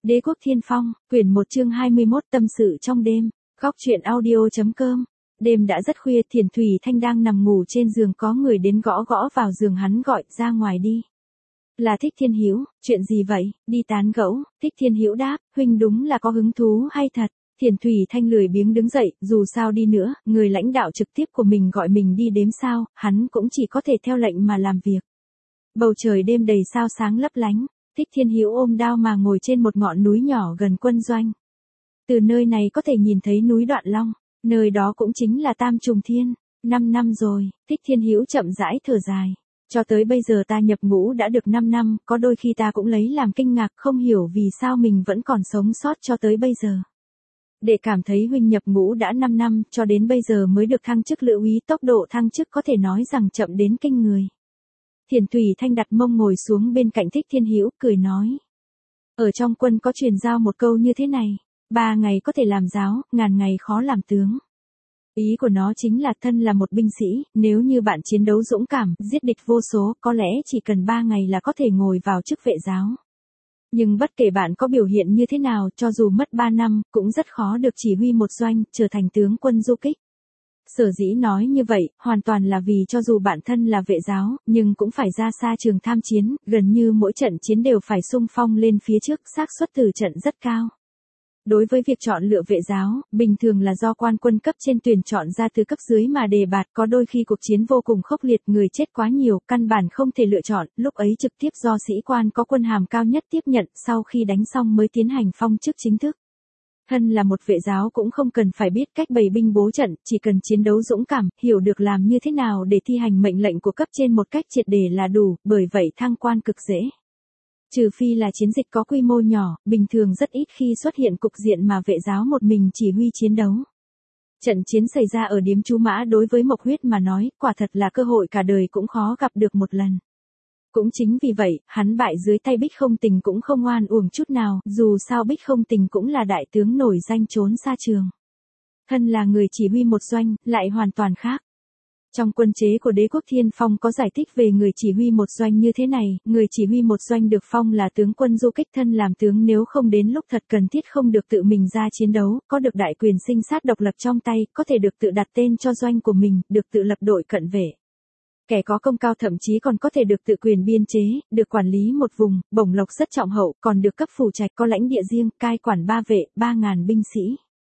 Đế quốc Thiên Phong, quyển 1 chương 21 tâm sự trong đêm, góc truyện audio.com. Đêm đã rất khuya, Thiền Thủy Thanh đang nằm ngủ trên giường, có người đến gõ gõ vào giường, hắn gọi ra ngoài đi. Là Thích Thiên Hữu, chuyện gì vậy, đi tán gẫu. Thích Thiên Hữu đáp, huynh đúng là có hứng thú hay thật. Thiền Thủy Thanh lười biếng đứng dậy, dù sao đi nữa, người lãnh đạo trực tiếp của mình gọi mình đi đếm sao, hắn cũng chỉ có thể theo lệnh mà làm việc. Bầu trời đêm đầy sao sáng lấp lánh. Thích Thiên Hữu ôm đao mà ngồi trên một ngọn núi nhỏ gần quân doanh. Từ nơi này có thể nhìn thấy núi Đoạn Long, nơi đó cũng chính là Tam Trùng Thiên. 5 năm rồi, Thích Thiên Hữu chậm rãi thở dài. Cho tới bây giờ ta nhập ngũ đã được 5 năm, có đôi khi ta cũng lấy làm kinh ngạc, không hiểu vì sao mình vẫn còn sống sót cho tới bây giờ. Để cảm thấy huynh nhập ngũ đã 5 năm, cho đến bây giờ mới được thăng chức lữ úy, tốc độ thăng chức có thể nói rằng chậm đến kinh người. Thiền Thủy Thanh đặt mông ngồi xuống bên cạnh Thích Thiên Hữu, cười nói. Ở trong quân có truyền giao một câu như thế này, 3 ngày có thể làm giáo, ngàn ngày khó làm tướng. Ý của nó chính là thân là một binh sĩ, nếu như bạn chiến đấu dũng cảm, giết địch vô số, có lẽ chỉ cần 3 ngày là có thể ngồi vào chức vệ giáo. Nhưng bất kể bạn có biểu hiện như thế nào, cho dù mất 3 năm, cũng rất khó được chỉ huy một doanh, trở thành tướng quân du kích. Sở dĩ nói như vậy, hoàn toàn là vì cho dù bản thân là vệ giáo, nhưng cũng phải ra xa trường tham chiến, gần như mỗi trận chiến đều phải xung phong lên phía trước, xác suất tử trận rất cao. Đối với việc chọn lựa vệ giáo, bình thường là do quan quân cấp trên tuyển chọn ra từ cấp dưới mà đề bạt, có đôi khi cuộc chiến vô cùng khốc liệt, người chết quá nhiều, căn bản không thể lựa chọn, lúc ấy trực tiếp do sĩ quan có quân hàm cao nhất tiếp nhận, sau khi đánh xong mới tiến hành phong chức chính thức. Thân là một vệ giáo cũng không cần phải biết cách bày binh bố trận, chỉ cần chiến đấu dũng cảm, hiểu được làm như thế nào để thi hành mệnh lệnh của cấp trên một cách triệt để là đủ, bởi vậy thăng quan cực dễ. Trừ phi là chiến dịch có quy mô nhỏ, bình thường rất ít khi xuất hiện cục diện mà vệ giáo một mình chỉ huy chiến đấu. Trận chiến xảy ra ở điếm Chú Mã đối với Mộc Huyết mà nói, quả thật là cơ hội cả đời cũng khó gặp được một lần. Cũng chính vì vậy, hắn bại dưới tay Bích Không Tình cũng không oan uổng chút nào, dù sao Bích Không Tình cũng là đại tướng nổi danh trốn xa trường. Thân là người chỉ huy một doanh, lại hoàn toàn khác. Trong quân chế của Đế quốc Thiên Phong có giải thích về người chỉ huy một doanh như thế này, người chỉ huy một doanh được phong là tướng quân du kích, thân làm tướng nếu không đến lúc thật cần thiết không được tự mình ra chiến đấu, có được đại quyền sinh sát độc lập trong tay, có thể được tự đặt tên cho doanh của mình, được tự lập đội cận vệ. Kẻ có công cao thậm chí còn có thể được tự quyền biên chế, được quản lý một vùng, bổng lộc rất trọng hậu, còn được cấp phủ trạch, có lãnh địa riêng, cai quản 3 vệ, 3.000 binh sĩ.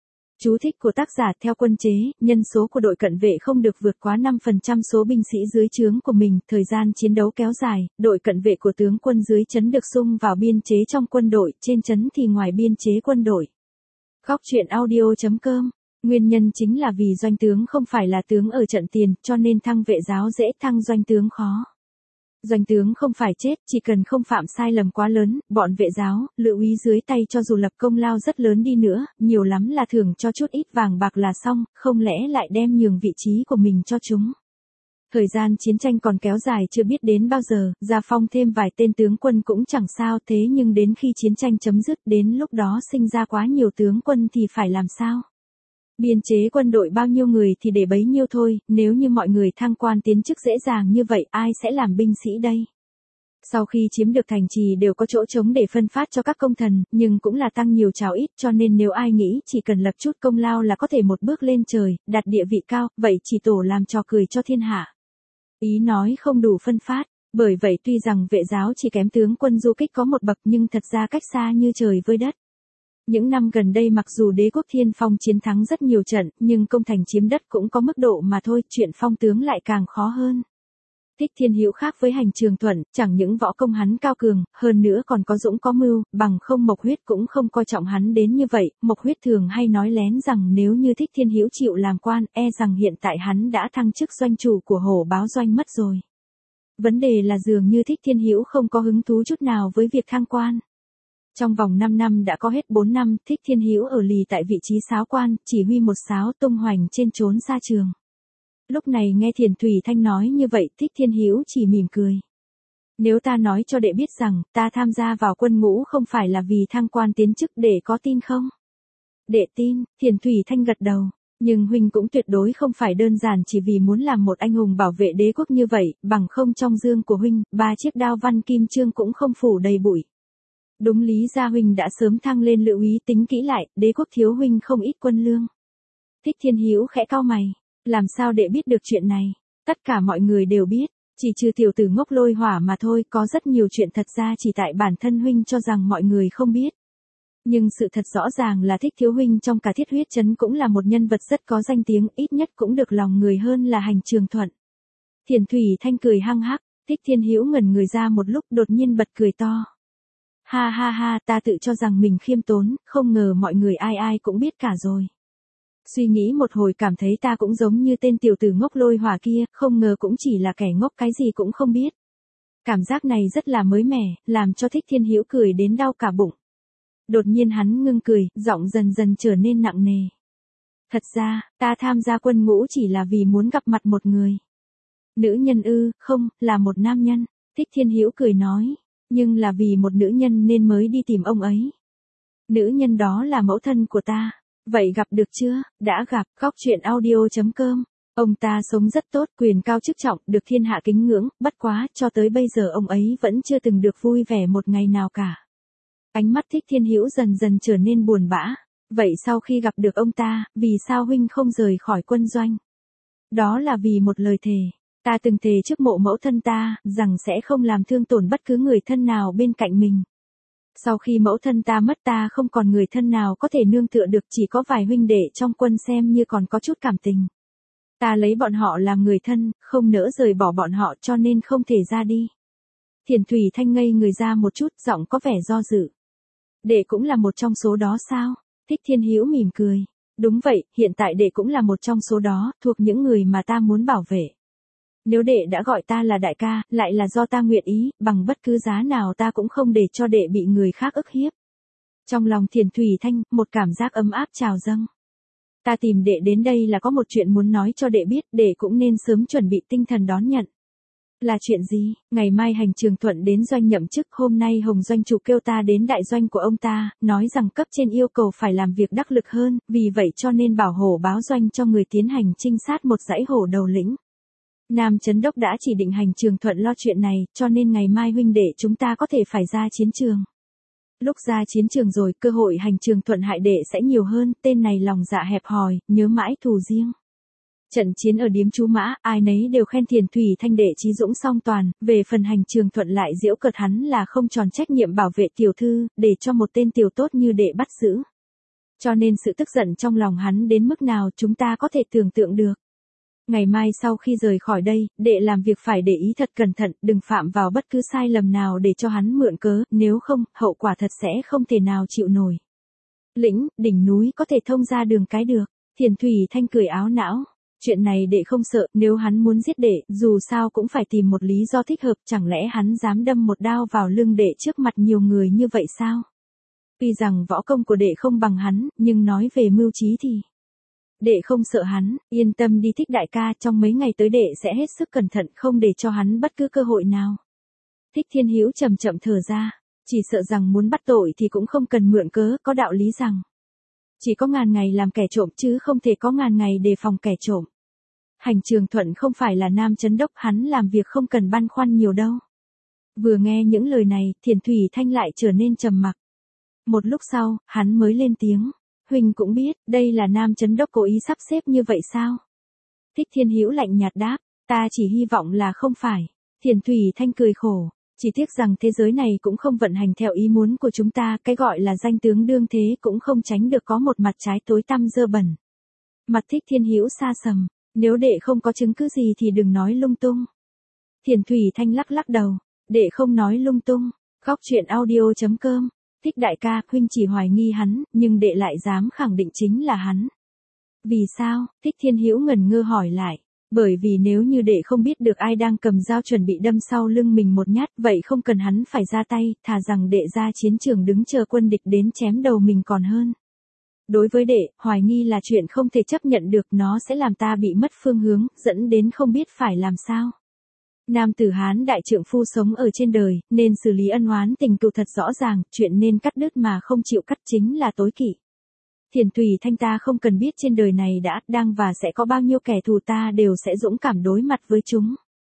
Chú thích của tác giả, theo quân chế, nhân số của đội cận vệ không được vượt quá 5% số binh sĩ dưới trướng của mình, thời gian chiến đấu kéo dài, đội cận vệ của tướng quân dưới trấn được xung vào biên chế trong quân đội, trên trấn thì ngoài biên chế quân đội. Góc truyện audio.com. Nguyên nhân chính là vì doanh tướng không phải là tướng ở trận tiền, cho nên thăng vệ giáo dễ, thăng doanh tướng khó. Doanh tướng không phải chết, chỉ cần không phạm sai lầm quá lớn, bọn vệ giáo, lữ úy dưới tay cho dù lập công lao rất lớn đi nữa, nhiều lắm là thưởng cho chút ít vàng bạc là xong, không lẽ lại đem nhường vị trí của mình cho chúng. Thời gian chiến tranh còn kéo dài chưa biết đến bao giờ, gia phong thêm vài tên tướng quân cũng chẳng sao, thế nhưng đến khi chiến tranh chấm dứt, đến lúc đó sinh ra quá nhiều tướng quân thì phải làm sao? Biên chế quân đội bao nhiêu người thì để bấy nhiêu thôi, nếu như mọi người thăng quan tiến chức dễ dàng như vậy, ai sẽ làm binh sĩ đây? Sau khi chiếm được thành trì đều có chỗ trống để phân phát cho các công thần, nhưng cũng là tăng nhiều chào ít, cho nên nếu ai nghĩ chỉ cần lập chút công lao là có thể một bước lên trời, đạt địa vị cao, vậy chỉ tổ làm trò cười cho thiên hạ. Ý nói không đủ phân phát, bởi vậy tuy rằng vệ giáo chỉ kém tướng quân du kích có một bậc nhưng thật ra cách xa như trời với đất. Những năm gần đây mặc dù Đế quốc Thiên Phong chiến thắng rất nhiều trận, nhưng công thành chiếm đất cũng có mức độ mà thôi, chuyện phong tướng lại càng khó hơn. Thích Thiên Hữu khác với Hành Trường Thuận, chẳng những võ công hắn cao cường, hơn nữa còn có dũng có mưu, bằng không Mộc Huyết cũng không coi trọng hắn đến như vậy. Mộc Huyết thường hay nói lén rằng nếu như Thích Thiên Hữu chịu làm quan, e rằng hiện tại hắn đã thăng chức doanh chủ của Hổ Báo doanh mất rồi. Vấn đề là dường như Thích Thiên Hữu không có hứng thú chút nào với việc thăng quan. Trong vòng 5 năm đã có hết 4 năm, Thích Thiên Hữu ở lì tại vị trí sáo quan, chỉ huy một sáo tung hoành trên trốn xa trường. Lúc này nghe Thiền Thủy Thanh nói như vậy, Thích Thiên Hữu chỉ mỉm cười. Nếu ta nói cho đệ biết rằng, ta tham gia vào quân ngũ không phải là vì thăng quan tiến chức, đệ có tin không? Đệ tin, Thiền Thủy Thanh gật đầu. Nhưng huynh cũng tuyệt đối không phải đơn giản chỉ vì muốn làm một anh hùng bảo vệ đế quốc như vậy, bằng không trong dương của huynh, 3 chiếc đao văn kim chương cũng không phủ đầy bụi. Đúng lý gia huynh đã sớm thăng lên lự úy, tính kỹ lại, đế quốc thiếu huynh không ít quân lương. Thích Thiên Hữu khẽ cau mày, làm sao đệ biết được chuyện này? Tất cả mọi người đều biết, chỉ trừ tiểu tử ngốc Lôi Hỏa mà thôi, có rất nhiều chuyện thật ra chỉ tại bản thân huynh cho rằng mọi người không biết. Nhưng sự thật rõ ràng là Thích thiếu huynh trong cả Thiết Huyết trấn cũng là một nhân vật rất có danh tiếng, ít nhất cũng được lòng người hơn là Hành Trường Thuận. Thiền Thủy Thanh cười hăng hắc, Thích Thiên Hữu ngẩn người ra một lúc đột nhiên bật cười to. Ha ha ha, ta tự cho rằng mình khiêm tốn, không ngờ mọi người ai ai cũng biết cả rồi. Suy nghĩ một hồi cảm thấy ta cũng giống như tên tiểu tử ngốc Lôi Hỏa kia, không ngờ cũng chỉ là kẻ ngốc cái gì cũng không biết. Cảm giác này rất là mới mẻ, làm cho Thích Thiên Hữu cười đến đau cả bụng. Đột nhiên hắn ngưng cười, giọng dần dần trở nên nặng nề. Thật ra, ta tham gia quân ngũ chỉ là vì muốn gặp mặt một người. Nữ nhân ư? Không, là một nam nhân. Thích Thiên Hữu cười nói, nhưng là vì một nữ nhân nên mới đi tìm ông ấy. Nữ nhân đó là mẫu thân của ta. Vậy gặp được chưa? Đã gặp. Góc truyện audio.com. Ông ta sống rất tốt, quyền cao chức trọng, được thiên hạ kính ngưỡng, bất quá, cho tới bây giờ ông ấy vẫn chưa từng được vui vẻ một ngày nào cả. Ánh mắt Thích Thiên Hữu dần dần trở nên buồn bã. Vậy sau khi gặp được ông ta, vì sao huynh không rời khỏi quân doanh? Đó là vì một lời thề. Ta từng thề trước mộ mẫu thân ta, rằng sẽ không làm thương tổn bất cứ người thân nào bên cạnh mình. Sau khi mẫu thân ta mất ta không còn người thân nào có thể nương tựa được, chỉ có vài huynh đệ trong quân xem như còn có chút cảm tình. Ta lấy bọn họ làm người thân, không nỡ rời bỏ bọn họ cho nên không thể ra đi. Thiền Thủy Thanh ngây người ra một chút, giọng có vẻ do dự. Đệ cũng là một trong số đó sao? Thích Thiên Hữu mỉm cười. Đúng vậy, hiện tại đệ cũng là một trong số đó, thuộc những người mà ta muốn bảo vệ. Nếu đệ đã gọi ta là đại ca, lại là do ta nguyện ý, bằng bất cứ giá nào ta cũng không để cho đệ bị người khác ức hiếp. Trong lòng Thiền Thủy Thanh, một cảm giác ấm áp trào dâng. Ta tìm đệ đến đây là có một chuyện muốn nói cho đệ biết, đệ cũng nên sớm chuẩn bị tinh thần đón nhận. Là chuyện gì? Ngày mai Hành Trường Thuận đến doanh nhậm chức, hôm nay Hồng doanh chủ kêu ta đến đại doanh của ông ta, nói rằng cấp trên yêu cầu phải làm việc đắc lực hơn, vì vậy cho nên bảo hổ báo doanh cho người tiến hành trinh sát một dãy hổ đầu lĩnh. Nam Chấn Đốc đã chỉ định Hành Trường Thuận lo chuyện này, cho nên ngày mai huynh đệ chúng ta có thể phải ra chiến trường. Lúc ra chiến trường rồi, cơ hội Hành Trường Thuận hại đệ sẽ nhiều hơn, tên này lòng dạ hẹp hòi, nhớ mãi thù riêng. Trận chiến ở điếm Chú Mã, ai nấy đều khen Thiền Thủy Thanh đệ trí dũng song toàn, về phần Hành Trường Thuận lại giễu cợt hắn là không tròn trách nhiệm bảo vệ tiểu thư, để cho một tên tiểu tốt như đệ bắt giữ. Cho nên sự tức giận trong lòng hắn đến mức nào chúng ta có thể tưởng tượng được. Ngày mai sau khi rời khỏi đây, đệ làm việc phải để ý thật cẩn thận, đừng phạm vào bất cứ sai lầm nào để cho hắn mượn cớ, nếu không, hậu quả thật sẽ không thể nào chịu nổi. Đỉnh núi có thể thông ra đường cái được. Thiền Thủy Thanh cười áo não. Chuyện này đệ không sợ, nếu hắn muốn giết đệ, dù sao cũng phải tìm một lý do thích hợp, chẳng lẽ hắn dám đâm một đao vào lưng đệ trước mặt nhiều người như vậy sao? Tuy rằng võ công của đệ không bằng hắn, nhưng nói về mưu trí thì đệ không sợ hắn, yên tâm đi Thích đại ca, trong mấy ngày tới đệ sẽ hết sức cẩn thận, không để cho hắn bất cứ cơ hội nào. Thích Thiên Hữu chậm chậm thở ra, chỉ sợ rằng muốn bắt tội thì cũng không cần mượn cớ, có đạo lý rằng chỉ có ngàn ngày làm kẻ trộm chứ không thể có ngàn ngày đề phòng kẻ trộm. Hành Trường Thuận không phải là Nam Chấn Đốc, hắn làm việc không cần băn khoăn nhiều đâu. Vừa nghe những lời này, Thiền Thủy Thanh lại trở nên trầm mặc. Một lúc sau, hắn mới lên tiếng. Huynh cũng biết, đây là Nam Chấn Đốc cố ý sắp xếp như vậy sao? Thích Thiên Hữu lạnh nhạt đáp, ta chỉ hy vọng là không phải. Thiền Thủy Thanh cười khổ, chỉ tiếc rằng thế giới này cũng không vận hành theo ý muốn của chúng ta, cái gọi là danh tướng đương thế cũng không tránh được có một mặt trái tối tăm dơ bẩn. Mặt Thích Thiên Hữu xa sầm, nếu đệ không có chứng cứ gì thì đừng nói lung tung. Thiền Thủy Thanh lắc lắc đầu, đệ không nói lung tung. Góc truyện audio.com. Thích đại ca, huynh chỉ hoài nghi hắn, nhưng đệ lại dám khẳng định chính là hắn. Vì sao? Thích Thiên Hữu ngẩn ngơ hỏi lại. Bởi vì nếu như đệ không biết được ai đang cầm dao chuẩn bị đâm sau lưng mình một nhát, vậy không cần hắn phải ra tay, thà rằng đệ ra chiến trường đứng chờ quân địch đến chém đầu mình còn hơn. Đối với đệ, hoài nghi là chuyện không thể chấp nhận được, nó sẽ làm ta bị mất phương hướng, dẫn đến không biết phải làm sao. Nam tử Hán đại trượng phu sống ở trên đời, nên xử lý ân oán tình cựu thật rõ ràng, chuyện nên cắt đứt mà không chịu cắt chính là tối kỵ. Thiền Thủy Thanh ta không cần biết trên đời này đã, đang và sẽ có bao nhiêu kẻ thù, ta đều sẽ dũng cảm đối mặt với chúng.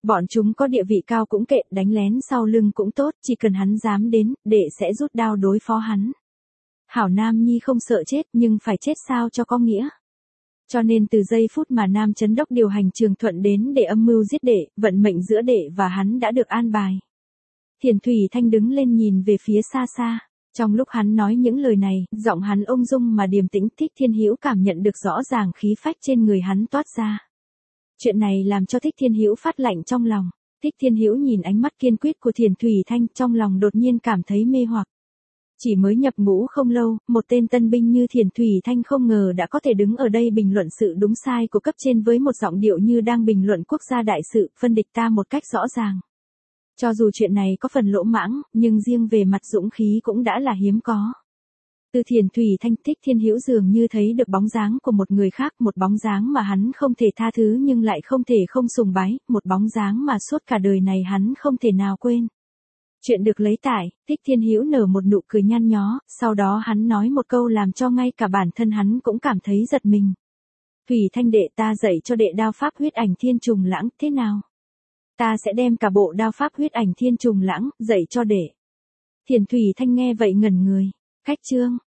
Bọn chúng có địa vị cao cũng kệ, đánh lén sau lưng cũng tốt, chỉ cần hắn dám đến, đệ sẽ rút đao đối phó hắn. Hảo Nam Nhi không sợ chết, nhưng phải chết sao cho có nghĩa. Cho nên từ giây phút mà Nam Chấn Đốc điều hành Trường Thuận đến để âm mưu giết đệ, vận mệnh giữa đệ và hắn đã được an bài. Thiền Thủy Thanh đứng lên nhìn về phía xa xa. Trong lúc hắn nói những lời này, giọng hắn ung dung mà điềm tĩnh. Thích Thiên Hữu cảm nhận được rõ ràng khí phách trên người hắn toát ra. Chuyện này làm cho Thích Thiên Hữu phát lạnh trong lòng. Thích Thiên Hữu nhìn ánh mắt kiên quyết của Thiền Thủy Thanh, trong lòng đột nhiên cảm thấy mê hoặc. Chỉ mới nhập ngũ không lâu, một tên tân binh như Thiền Thủy Thanh không ngờ đã có thể đứng ở đây bình luận sự đúng sai của cấp trên với một giọng điệu như đang bình luận quốc gia đại sự, phân địch ta một cách rõ ràng. Cho dù chuyện này có phần lỗ mãng, nhưng riêng về mặt dũng khí cũng đã là hiếm có. Từ Thiền Thủy Thanh, Thích Thiên Hữu dường như thấy được bóng dáng của một người khác, một bóng dáng mà hắn không thể tha thứ nhưng lại không thể không sùng bái, một bóng dáng mà suốt cả đời này hắn không thể nào quên. Chuyện được lấy tải, Thích Thiên Hữu nở một nụ cười nhăn nhó, sau đó hắn nói một câu làm cho ngay cả bản thân hắn cũng cảm thấy giật mình. Thủy Thanh đệ, ta dạy cho đệ đao pháp huyết ảnh thiên trùng lãng, thế nào? Ta sẽ đem cả bộ đao pháp huyết ảnh thiên trùng lãng, dạy cho đệ. Thiền Thủy Thanh nghe vậy ngẩn người. Khách chương.